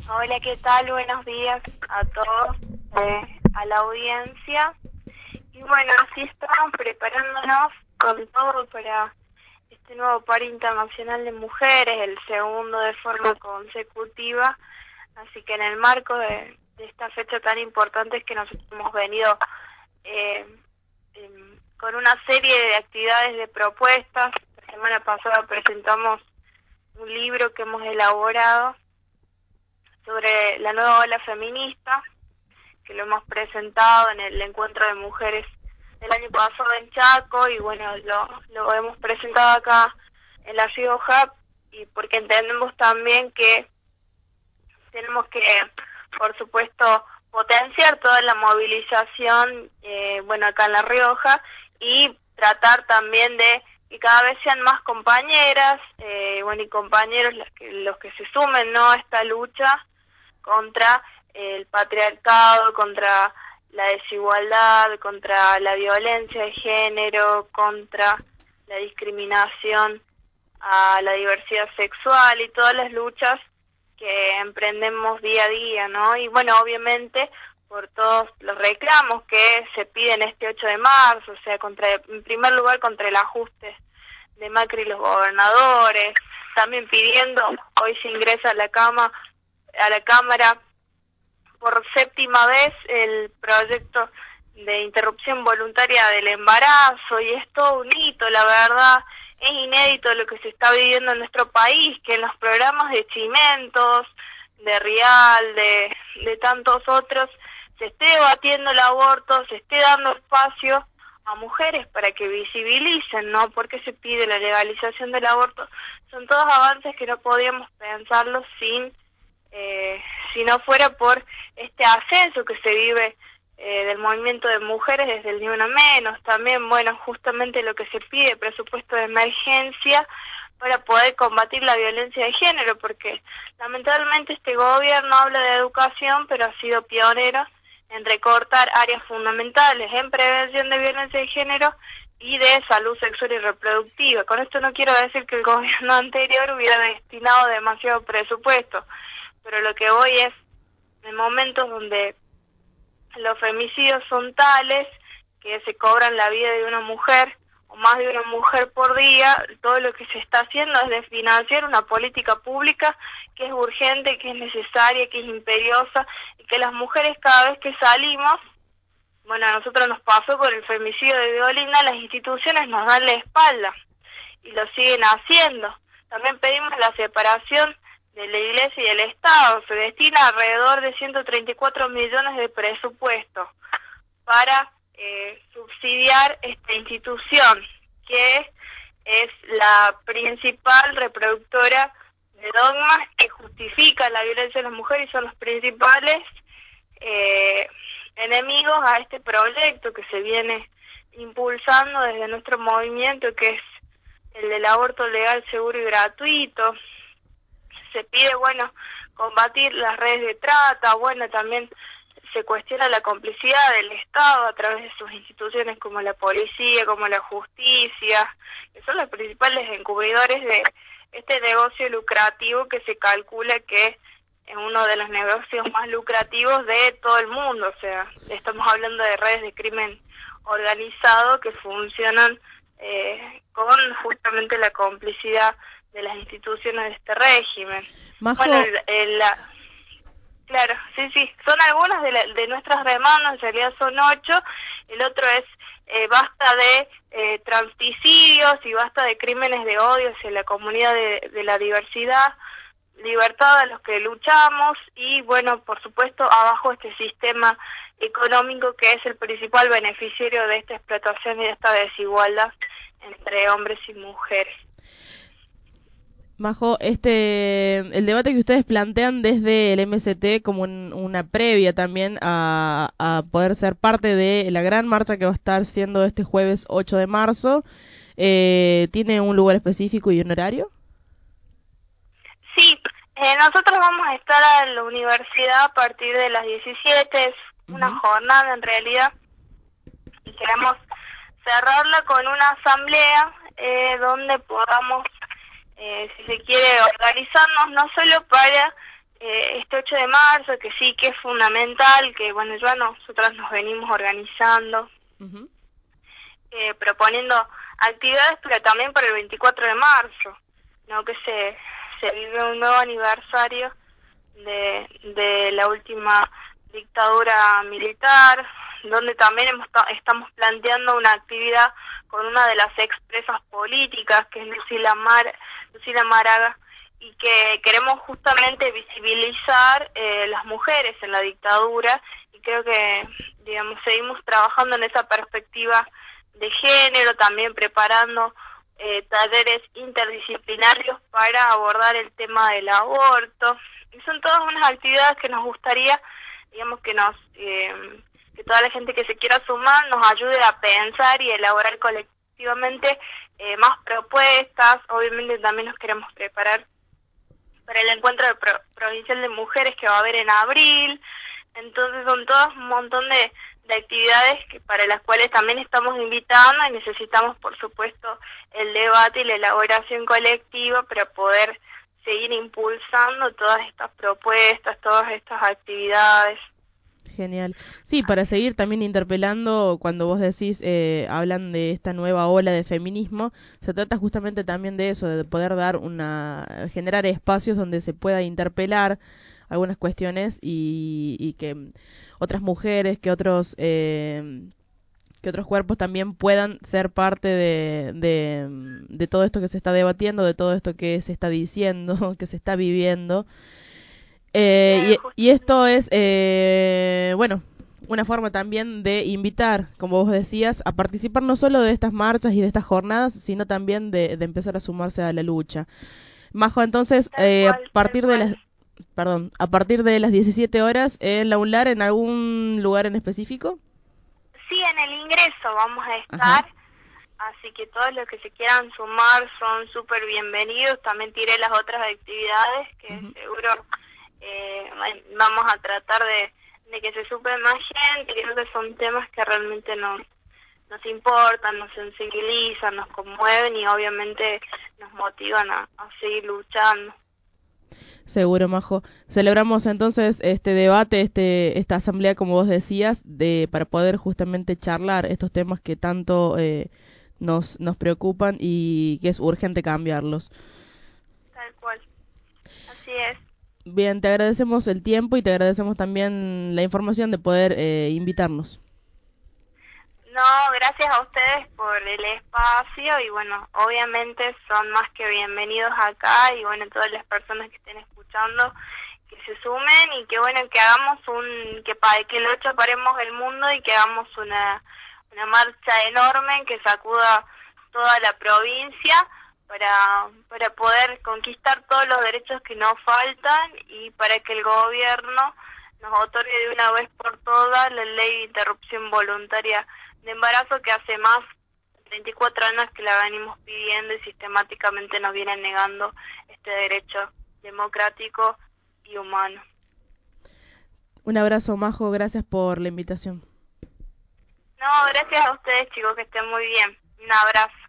Hola, ¿qué tal? Buenos días a todos, a la audiencia. Y bueno, así estamos preparándonos con todo para este nuevo paro internacional de mujeres, el segundo de forma consecutiva. Así que en el marco de esta fecha tan importante es que nosotros hemos venido eh, con una serie de actividades, de propuestas. La semana pasada presentamos un libro que hemos elaborado sobre la nueva ola feminista, que lo hemos presentado en el encuentro de mujeres del año pasado en Chaco, y bueno, lo hemos presentado acá en La Rioja, y porque entendemos también que tenemos que, por supuesto, potenciar toda la movilización, bueno, acá en La Rioja, y tratar también de que cada vez sean más compañeras, bueno, y compañeros los que se sumen, ¿no?, a esta lucha contra el patriarcado, contra la desigualdad, contra la violencia de género, contra la discriminación a la diversidad sexual y todas las luchas que emprendemos día a día, ¿no? Y bueno, obviamente por todos los reclamos que se piden este 8 de marzo, o sea, en primer lugar contra el ajuste de Macri y los gobernadores, también pidiendo, hoy se ingresa a la Cámara por séptima vez el proyecto de interrupción voluntaria del embarazo, y es todo un hito, la verdad. Es inédito lo que se está viviendo en nuestro país, que en los programas de Chimentos, de Rial, de tantos otros, se esté debatiendo el aborto, se esté dando espacio a mujeres para que visibilicen, ¿no? ¿Por qué se pide la legalización del aborto? Son todos avances que no podíamos pensarlos si no fuera por este ascenso que se vive del movimiento de mujeres desde el Ni Una Menos. También, bueno, justamente lo que se pide, presupuesto de emergencia para poder combatir la violencia de género, porque lamentablemente este gobierno habla de educación, pero ha sido pionero en recortar áreas fundamentales en prevención de violencia de género y de salud sexual y reproductiva. Con esto no quiero decir que el gobierno anterior hubiera destinado demasiado presupuesto, pero lo que voy es, en momentos donde los femicidios son tales que se cobran la vida de una mujer o más de una mujer por día, todo lo que se está haciendo es de financiar una política pública que es urgente, que es necesaria, que es imperiosa, y que las mujeres cada vez que salimos, bueno, a nosotros nos pasó con el femicidio de Violinda, las instituciones nos dan la espalda y lo siguen haciendo. También pedimos la separación de la Iglesia y del Estado. Se destina alrededor de 134 millones de presupuesto para subsidiar esta institución, que es la principal reproductora de dogmas que justifican la violencia de las mujeres y son los principales enemigos a este proyecto que se viene impulsando desde nuestro movimiento, que es el del aborto legal, seguro y gratuito. Se pide, bueno, combatir las redes de trata, bueno, también se cuestiona la complicidad del Estado a través de sus instituciones como la policía, como la justicia, que son los principales encubridores de este negocio lucrativo que se calcula que es uno de los negocios más lucrativos de todo el mundo. O sea, estamos hablando de redes de crimen organizado que funcionan con justamente la complicidad de las instituciones de este régimen. Majo, Bueno, claro, sí, son algunas de nuestras demandas, en realidad son 8, el otro es basta de transsticidios y basta de crímenes de odio hacia la comunidad de la diversidad, libertad a los que luchamos, y bueno, por supuesto, abajo este sistema económico que es el principal beneficiario de esta explotación y de esta desigualdad entre hombres y mujeres. Majo, el debate que ustedes plantean desde el MST como una previa también a poder ser parte de la gran marcha que va a estar siendo este jueves 8 de marzo, ¿tiene un lugar específico y un horario? Sí, nosotros vamos a estar en la universidad a partir de las 17, es una jornada en realidad, y queremos cerrarla con una asamblea donde podamos, si se quiere, organizarnos no solo para este este 8 de marzo, que sí que es fundamental, que bueno, ya nosotros nos venimos organizando, proponiendo actividades, pero también para el 24 de marzo, ¿no? Que se vive un nuevo aniversario de la última dictadura militar, donde también estamos planteando una actividad con una de las expresas políticas, que es Lucila Maraga, y que queremos justamente visibilizar las mujeres en la dictadura, y creo que, digamos, seguimos trabajando en esa perspectiva de género, también preparando talleres interdisciplinarios para abordar el tema del aborto. Y son todas unas actividades que nos gustaría, digamos, que que toda la gente que se quiera sumar nos ayude a pensar y elaborar colectivamente más propuestas. Obviamente también nos queremos preparar para el encuentro provincial de mujeres que va a haber en abril. Entonces son todas un montón de actividades para las cuales también estamos invitando, y necesitamos, por supuesto, el debate y la elaboración colectiva para poder seguir impulsando todas estas propuestas, todas estas actividades. Genial. Sí, para seguir también interpelando, cuando vos decís, hablan de esta nueva ola de feminismo, se trata justamente también de eso, de poder generar espacios donde se pueda interpelar algunas cuestiones y que otras mujeres, que otros cuerpos también puedan ser parte de todo esto que se está debatiendo, de todo esto que se está diciendo, que se está viviendo. Y esto es, bueno, una forma también de invitar, como vos decías, a participar no solo de estas marchas y de estas jornadas, sino también de empezar a sumarse a la lucha. Majo, entonces, a partir de las 17 horas, en la UNLAR, ¿en algún lugar en específico? Sí, en el ingreso vamos a estar. Ajá. Así que todos los que se quieran sumar son súper bienvenidos. También tiré las otras actividades que seguro vamos a tratar de que se supe más gente. Creo que son temas que realmente nos importan, nos sensibilizan, nos conmueven y obviamente nos motivan a seguir luchando. Seguro, Majo. Celebramos entonces este debate, esta asamblea, como vos decías, para poder justamente charlar estos temas que tanto nos preocupan y que es urgente cambiarlos. Tal cual. Así es. Bien, te agradecemos el tiempo y te agradecemos también la información de poder invitarnos. No, gracias a ustedes por el espacio y bueno, obviamente son más que bienvenidos acá y bueno, todas las personas que estén escuchando que se sumen y que bueno, que hagamos que el 8 paremos el mundo y que hagamos una marcha enorme que sacuda toda la provincia para poder conquistar todos los derechos que nos faltan y para que el gobierno nos otorgue de una vez por todas la ley de interrupción voluntaria de embarazo, que hace más de 24 años que la venimos pidiendo y sistemáticamente nos vienen negando este derecho democrático y humano. Un abrazo, Majo, gracias por la invitación. No, gracias a ustedes, chicos, que estén muy bien. Un abrazo.